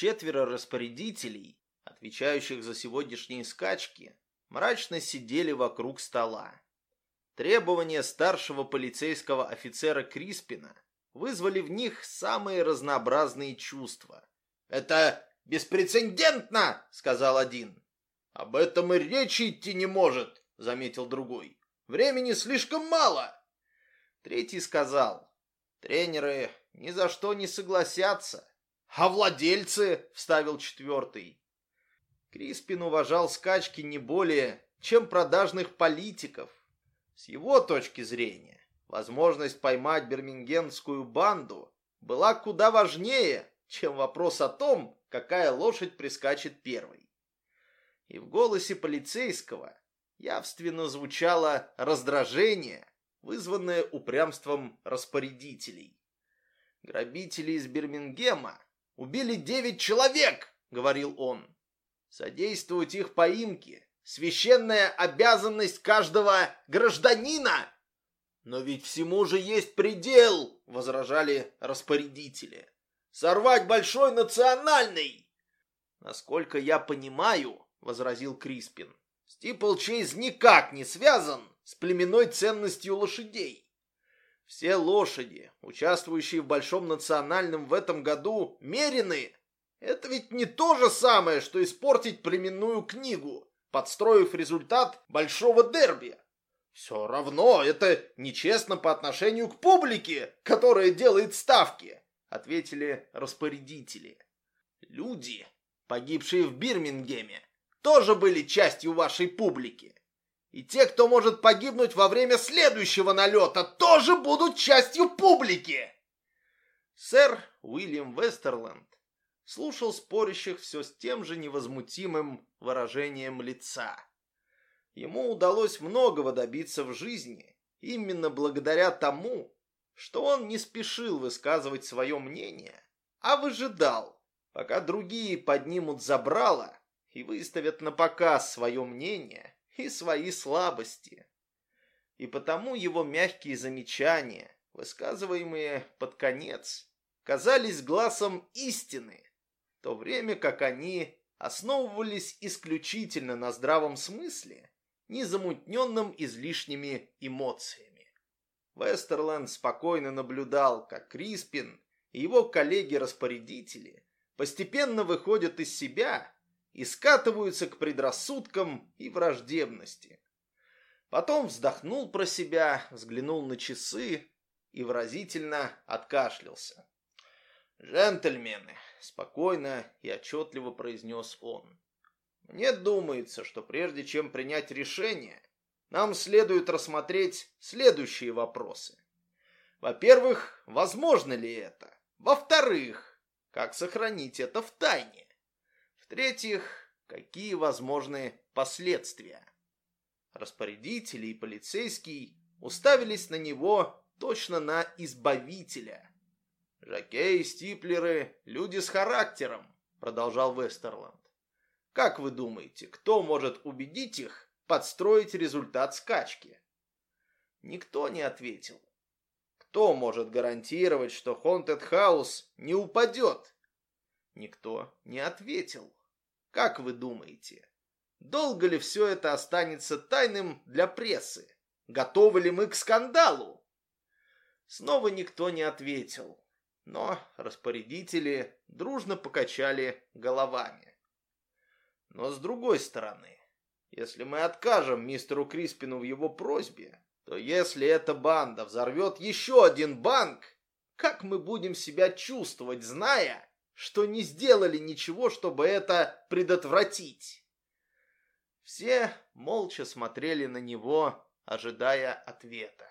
4 распорядителей, отвечающих за сегодняшние скачки, мрачно сидели вокруг стола. Требования старшего полицейского офицера Криспина вызвали в них самые разнообразные чувства. «Это беспрецедентно!» — сказал один. «Об этом и речи идти не может!» — заметил другой. «Времени слишком мало!» Третий сказал: «Тренеры ни за что не согласятся». «А владельцы?» — вставил четвертый. Криспин уважал скачки не более, чем продажных политиков. С его точки зрения, возможность поймать бирмингемскую банду была куда важнее, чем вопрос о том, какая лошадь прискачет первой. И в голосе полицейского явственно звучало раздражение, вызванное упрямством распорядителей. «Грабители из Бирмингема убили 9 человек», — говорил он. «Содействовать их поимке — священная обязанность каждого гражданина». «Но ведь всему же есть предел», — возражали распорядители. «Сорвать большой национальный!» «Насколько я понимаю», — возразил Криспин, «стиплчейз никак не связан с племенной ценностью лошадей. Все лошади, участвующие в большом национальном в этом году, мерены. Это ведь не то же самое, что испортить племенную книгу, подстроив результат большого дерби. Все равно это нечестно по отношению к публике, которая делает ставки», — ответили распорядители. «Люди, погибшие в Бирмингеме, тоже были частью вашей публики. И те, кто может погибнуть во время следующего налета, тоже будут частью публики». Сэр Уильям Вестерленд слушал спорящих все с тем же невозмутимым выражением лица. Ему удалось многого добиться в жизни именно благодаря тому, что он не спешил высказывать свое мнение, а выжидал, пока другие поднимут забрало и выставят на показ свое мнение и свои слабости. И потому его мягкие замечания, высказываемые под конец, казались гласом истины, в то время как они основывались исключительно на здравом смысле, не замутненном излишними эмоциями. Вестерленд спокойно наблюдал, как Криспин и его коллеги-распорядители постепенно выходят из себя и скатываются к предрассудкам и враждебности. Потом вздохнул про себя, взглянул на часы и выразительно откашлялся. «Джентльмены», — спокойно и отчетливо произнес он, «мне думается, что прежде чем принять решение, нам следует рассмотреть следующие вопросы. Во-первых, возможно ли это? Во-вторых, как сохранить это в тайне? В-третьих, какие возможны последствия?» Распорядители и полицейский уставились на него точно на избавителя. «Жокеи, стиплеры, люди с характером», — продолжал Вестерленд. «Как вы думаете, кто может убедить их подстроить результат скачки?» Никто не ответил. «Кто может гарантировать, что Haunted House не упадет?» Никто не ответил. Как вы думаете, долго ли все это останется тайным для прессы? Готовы ли мы к скандалу? Снова никто не ответил, но распорядители дружно покачали головами. Но с другой стороны, если мы откажем мистеру Криспину в его просьбе, то если эта банда взорвет еще один банк, как мы будем себя чувствовать, зная, что не сделали ничего, чтобы это предотвратить?» Все молча смотрели на него, ожидая ответа.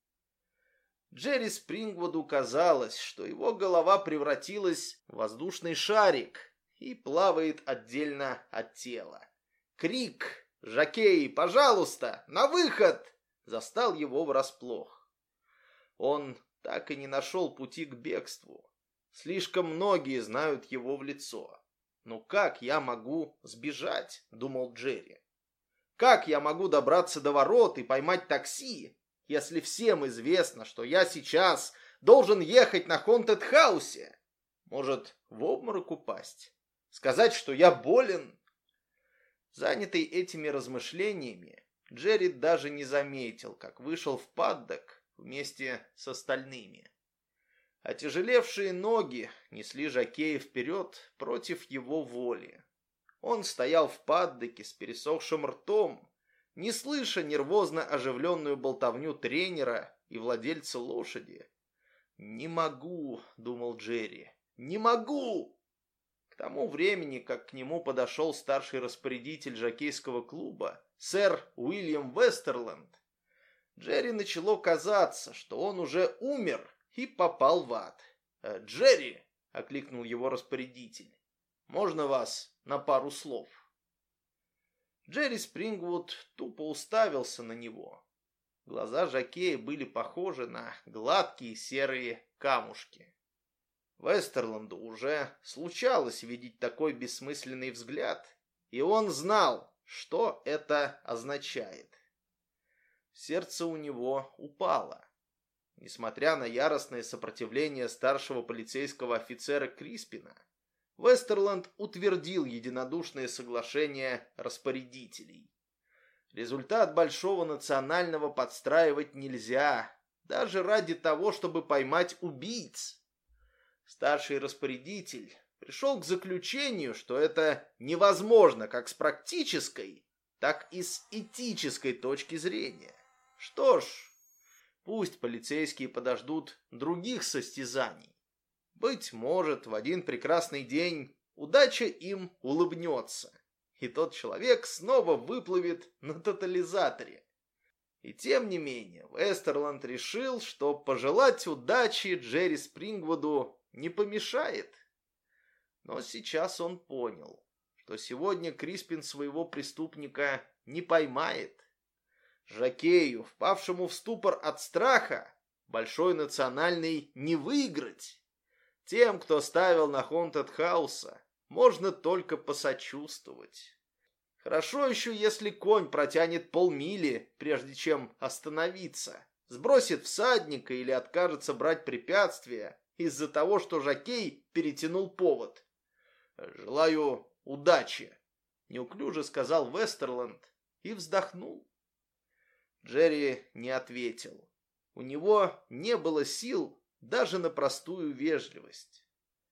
Джерри Спрингвуду казалось, что его голова превратилась в воздушный шарик и плавает отдельно от тела. Крик «Жокей, пожалуйста, на выход!» застал его врасплох. Он так и не нашел пути к бегству. Слишком многие знают его в лицо. «Ну как я могу сбежать?» — думал Джерри. «Как я могу добраться до ворот и поймать такси, если всем известно, что я сейчас должен ехать на Haunted House? Может, в обморок упасть? Сказать, что я болен? Занятый этими размышлениями, Джерри даже не заметил, как вышел в паддок вместе с остальными. Отяжелевшие ноги несли жокея вперед против его воли. Он стоял в паддоке с пересохшим ртом, не слыша нервозно оживленную болтовню тренера и владельца лошади. «Не могу», — думал Джерри, — «не могу». К тому времени, как к нему подошел старший распорядитель жокейского клуба, сэр Уильям Вестерланд, Джерри начало казаться, что он уже умер и попал в ад. «Джерри!» — окликнул его распорядитель. «Можно вас на пару слов?» Джерри Спрингвуд тупо уставился на него. Глаза жокея были похожи на гладкие серые камушки. Вестерланду уже случалось видеть такой бессмысленный взгляд, и он знал, что это означает. Сердце у него упало. Несмотря на яростное сопротивление старшего полицейского офицера Криспина, Вестерланд утвердил единодушное соглашение распорядителей. Результат большого национального подстраивать нельзя, даже ради того, чтобы поймать убийц. Старший распорядитель пришел к заключению, что это невозможно как с практической, так и с этической точки зрения. Что ж, пусть полицейские подождут других состязаний. Быть может, в один прекрасный день удача им улыбнется, и тот человек снова выплывет на тотализаторе. И тем не менее, Вестерланд решил, что пожелать удачи Джерри Спрингвуду не помешает. Но сейчас он понял, что сегодня Криспин своего преступника не поймает. Жокею, впавшему в ступор от страха, большой национальный не выиграть. Тем, кто ставил на Хонтед Хауса, можно только посочувствовать. Хорошо еще, если конь протянет полмили, прежде чем остановиться, сбросит всадника или откажется брать препятствия из-за того, что жокей перетянул повод. «Желаю удачи», — неуклюже сказал Вестерланд и вздохнул. Джерри не ответил. У него не было сил даже на простую вежливость.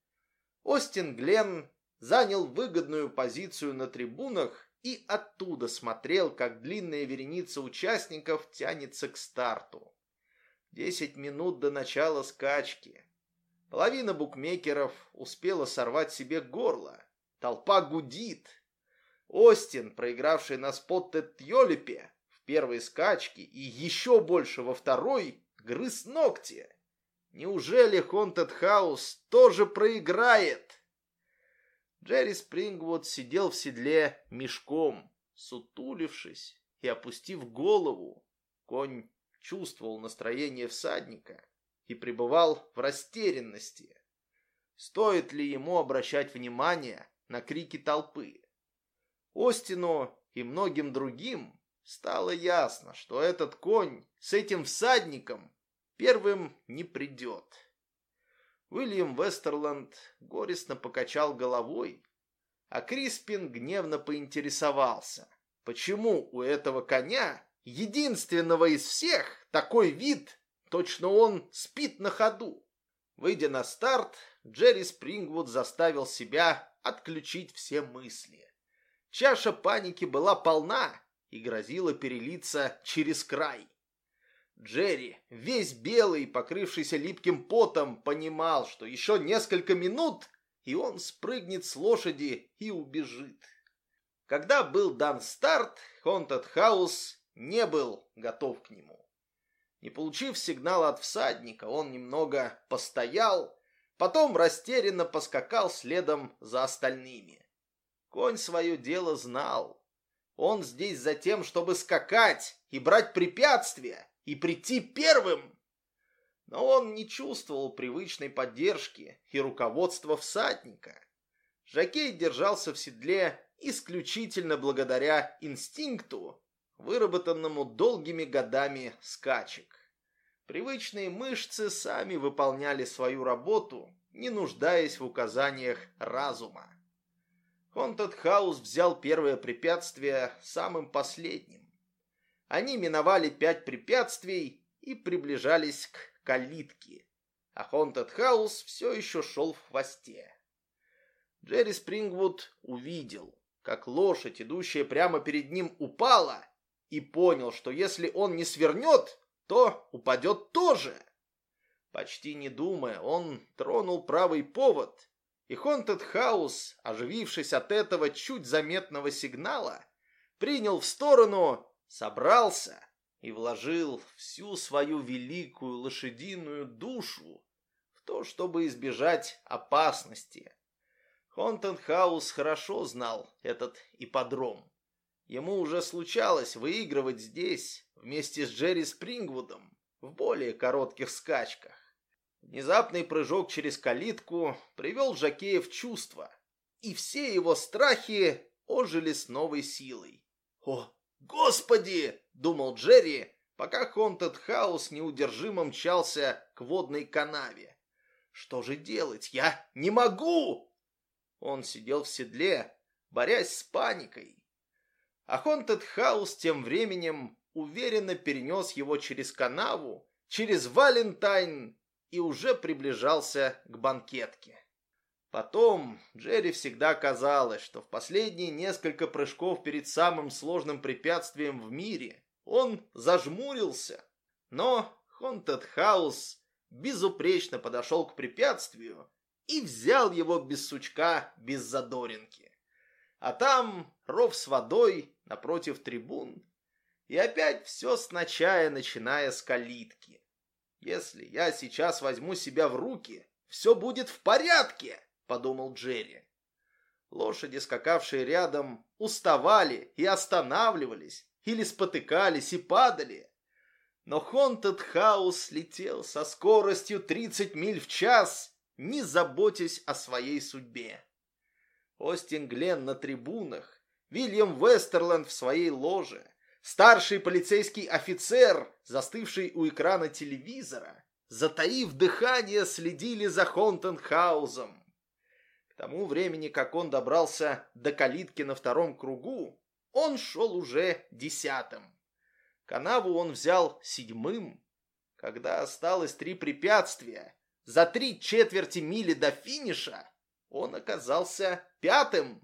Остин Гленн занял выгодную позицию на трибунах и оттуда смотрел, как длинная вереница участников тянется к старту. 10 минут до начала скачки. Половина букмекеров успела сорвать себе горло. Толпа гудит. Остин, проигравший на Споттед-Йолипе в первой скачке и еще больше во второй, грыз ногти. Неужели Хонтед Хаус тоже проиграет? Джерри Спрингвуд сидел в седле мешком, сутулившись и опустив голову. Конь чувствовал настроение всадника и пребывал в растерянности. Стоит ли ему обращать внимание на крики толпы? Остину и многим другим стало ясно, что этот конь с этим всадником первым не придет. Уильям Вестерланд горестно покачал головой, а Криспин гневно поинтересовался, почему у этого коня, единственного из всех, такой вид, точно он спит на ходу. Выйдя на старт, Джерри Спрингвуд заставил себя отключить все мысли. Чаша паники была полна и грозила перелиться через край. Джерри, весь белый, покрывшийся липким потом, понимал, что еще несколько минут, и он спрыгнет с лошади и убежит. Когда был дан старт, Хонтед Хаус не был готов к нему. Не получив сигнала от всадника, он немного постоял, потом растерянно поскакал следом за остальными. Конь свое дело знал. Он здесь за тем, чтобы скакать и брать препятствия, и прийти первым. Но он не чувствовал привычной поддержки и руководства всадника. Жокей держался в седле исключительно благодаря инстинкту, выработанному долгими годами скачек. Привычные мышцы сами выполняли свою работу, не нуждаясь в указаниях разума. Haunted House взял первое препятствие самым последним. Они миновали 5 препятствий и приближались к калитке, а Haunted House все еще шел в хвосте. Джерри Спрингвуд увидел, как лошадь, идущая прямо перед ним, упала, и понял, что если он не свернет, то упадет тоже. Почти не думая, он тронул правый повод, и Haunted House, оживившись от этого чуть заметного сигнала, принял в сторону, собрался и вложил всю свою великую лошадиную душу в то, чтобы избежать опасности. Haunted House хорошо знал этот ипподром. Ему уже случалось выигрывать здесь вместе с Джерри Спрингвудом в более коротких скачках. Внезапный прыжок через калитку привел жокея в чувство, и все его страхи ожили с новой силой. «О, Господи!» — думал Джерри, пока Haunted House неудержимо мчался к водной канаве. «Что же делать? Я не могу!» Он сидел в седле, борясь с паникой. А Haunted House тем временем уверенно перенес его через канаву, через Валентайн и уже приближался к банкетке. Потом Джерри всегда казалось, что в последние несколько прыжков перед самым сложным препятствием в мире он зажмурился. Но Haunted House безупречно подошел к препятствию и взял его без сучка, без задоринки. А там ров с водой напротив трибун. И опять все сначала, начиная с калитки. «Если я сейчас возьму себя в руки, все будет в порядке», — подумал Джерри. Лошади, скакавшие рядом, уставали и останавливались, или спотыкались и падали. Но Haunted House летел со скоростью 30 миль в час, не заботясь о своей судьбе. Остин Гленн на трибунах, Вильям Вестерленд в своей ложе, старший полицейский офицер, застывший у экрана телевизора, затаив дыхание, следили за Haunted House'ом. К тому времени, как он добрался до калитки на втором кругу, он шел уже 10-м. Канаву он взял 7-м. Когда осталось 3 препятствия, за 3/4 мили до финиша, он оказался 5-м.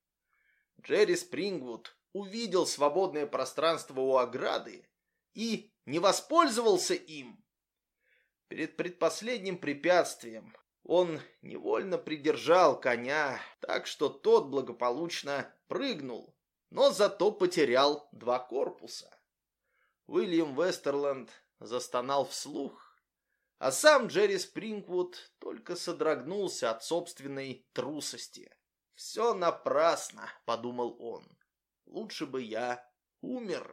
Джерри Спрингвуд увидел свободное пространство у ограды и не воспользовался им. Перед предпоследним препятствием он невольно придержал коня, так что тот благополучно прыгнул, но зато потерял 2 корпуса. Уильям Вестерленд застонал вслух, а сам Джерри Спрингвуд только содрогнулся от собственной трусости. «Все напрасно», — подумал он. «Лучше бы я умер».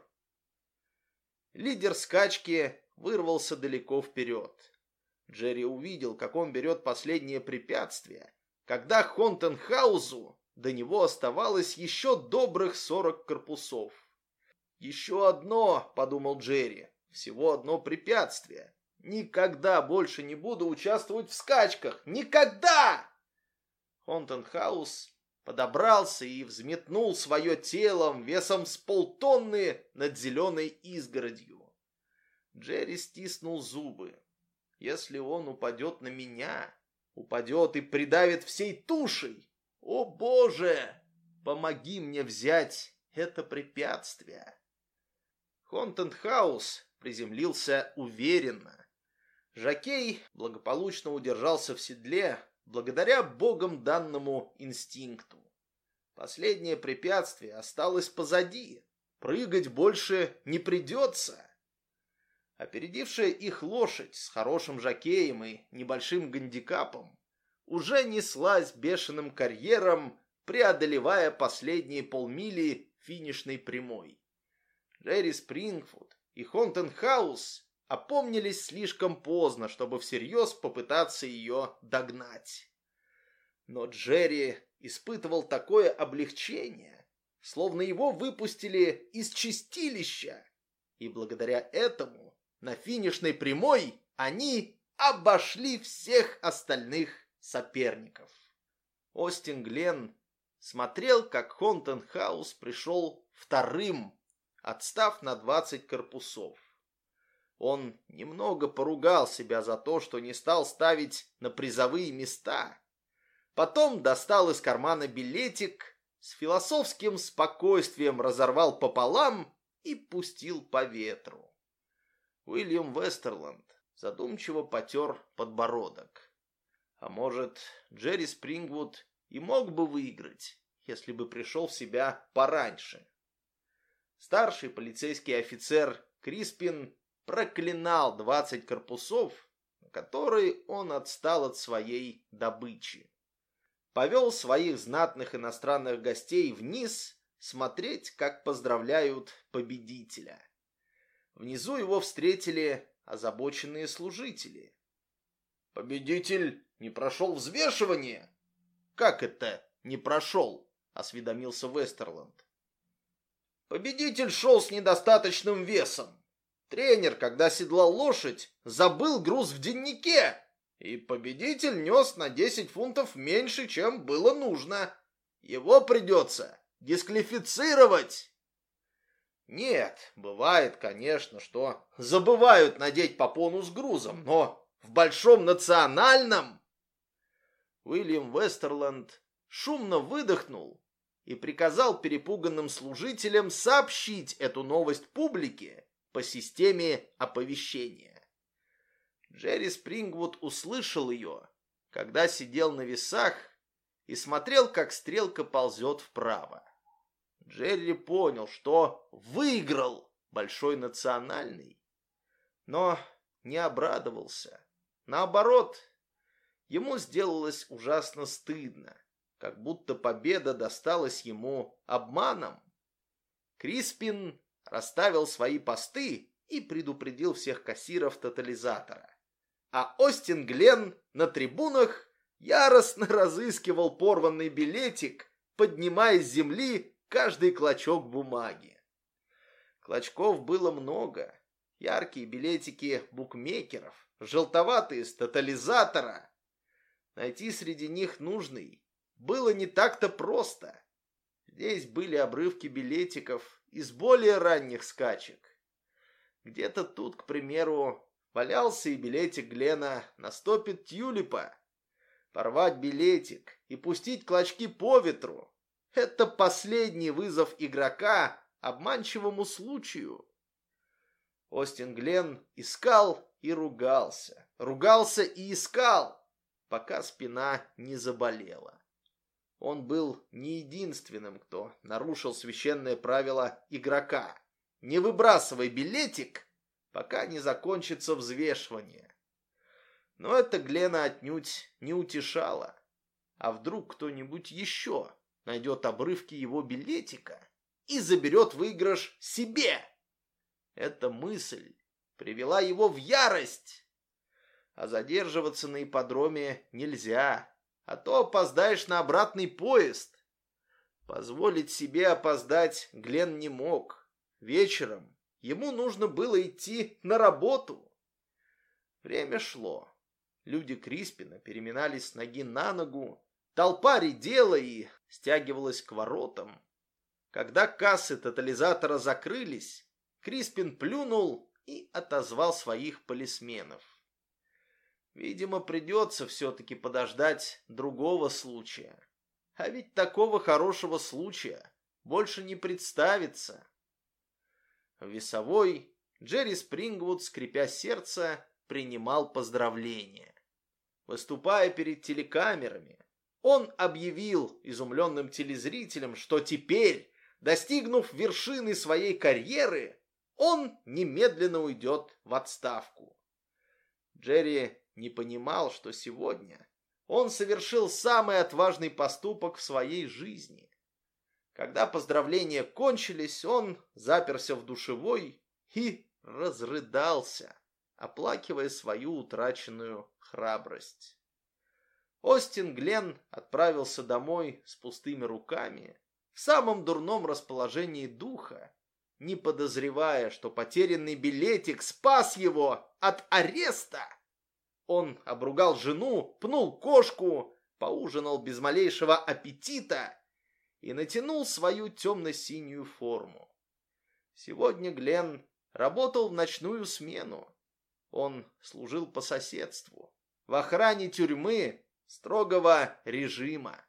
Лидер скачки вырвался далеко вперед. Джерри увидел, как он берет последнее препятствие, когда Haunted House до него оставалось еще добрых 40 корпусов. «Еще одно», — подумал Джерри, — «всего одно препятствие. Никогда больше не буду участвовать в скачках. Никогда!» Haunted House подобрался и взметнул свое телом весом с полтонны над зеленой изгородью. Джерри стиснул зубы. «Если он упадет на меня, упадет и придавит всей тушей. О, Боже, помоги мне взять это препятствие!» Haunted House приземлился уверенно. Жокей благополучно удержался в седле благодаря богом данному инстинкту. Последнее препятствие осталось позади. Прыгать больше не придется. Опередившая их лошадь с хорошим жокеем и небольшим гандикапом уже неслась бешеным карьером, преодолевая последние полмили финишной прямой. Джерри Спрингвуд и Haunted House опомнились слишком поздно, чтобы всерьез попытаться ее догнать. Но Джерри испытывал такое облегчение, словно его выпустили из чистилища, и благодаря этому на финишной прямой они обошли всех остальных соперников. Остин Гленн смотрел, как Хонтенхаус пришел вторым, отстав на 20 корпусов. Он немного поругал себя за то, что не стал ставить на призовые места. Потом достал из кармана билетик, с философским спокойствием разорвал пополам и пустил по ветру. Уильям Вестерланд задумчиво потер подбородок. А может, Джерри Спрингвуд и мог бы выиграть, если бы пришел в себя пораньше. Старший полицейский офицер Криспин проклинал 20 корпусов, на которые он отстал от своей добычи. Повел своих знатных иностранных гостей вниз смотреть, как поздравляют победителя. Внизу его встретили озабоченные служители. «Победитель не прошел взвешивание?» «Как это не прошел?» — осведомился Вестерланд. «Победитель шел с недостаточным весом. Тренер, когда седлал лошадь, забыл груз в деннике, и победитель нес на 10 фунтов меньше, чем было нужно. Его придется дисквалифицировать». Нет, бывает, конечно, что забывают надеть попону с грузом, но в большом национальном... Уильям Вестерланд шумно выдохнул и приказал перепуганным служителям сообщить эту новость публике по системе оповещения. Джерри Спрингвуд услышал ее, когда сидел на весах и смотрел, как стрелка ползет вправо. Джерри понял, что выиграл большой национальный, но не обрадовался. Наоборот, ему сделалось ужасно стыдно, как будто победа досталась ему обманом. Криспин расставил свои посты и предупредил всех кассиров тотализатора. А Остин Гленн на трибунах яростно разыскивал порванный билетик, поднимая с земли каждый клочок бумаги. Клочков было много. Яркие билетики букмекеров, желтоватые с тотализатора. Найти среди них нужный было не так-то просто. Здесь были обрывки билетиков из более ранних скачек. Где-то тут, к примеру, валялся и билетик Гленна на стопе тюлипа. Порвать билетик и пустить клочки по ветру — это последний вызов игрока обманчивому случаю. Остин Гленн искал и ругался, ругался и искал, пока спина не заболела. Он был не единственным, кто нарушил священное правило игрока. Не выбрасывай билетик, пока не закончится взвешивание. Но это Гленна отнюдь не утешало. А вдруг кто-нибудь еще найдет обрывки его билетика и заберет выигрыш себе? Эта мысль привела его в ярость. А задерживаться на ипподроме нельзя, а то опоздаешь на обратный поезд. Позволить себе опоздать Гленн не мог. Вечером ему нужно было идти на работу. Время шло. Люди Криспина переминались с ноги на ногу, толпа редела и стягивалась к воротам. Когда кассы тотализатора закрылись, Криспин плюнул и отозвал своих полисменов. Видимо, придется все-таки подождать другого случая. А ведь такого хорошего случая больше не представится. В весовой Джерри Спрингвуд, скрипя сердце, принимал поздравления. Выступая перед телекамерами, он объявил изумленным телезрителям, что теперь, достигнув вершины своей карьеры, он немедленно уйдет в отставку. Джерри не понимал, что сегодня он совершил самый отважный поступок в своей жизни. Когда поздравления кончились, он заперся в душевой и разрыдался, оплакивая свою утраченную храбрость. Остин Гленн отправился домой с пустыми руками, в самом дурном расположении духа, не подозревая, что потерянный билетик спас его от ареста. Он обругал жену, пнул кошку, поужинал без малейшего аппетита и натянул свою темно-синюю форму. Сегодня Гленн работал в ночную смену. Он служил по соседству, в охране тюрьмы строгого режима.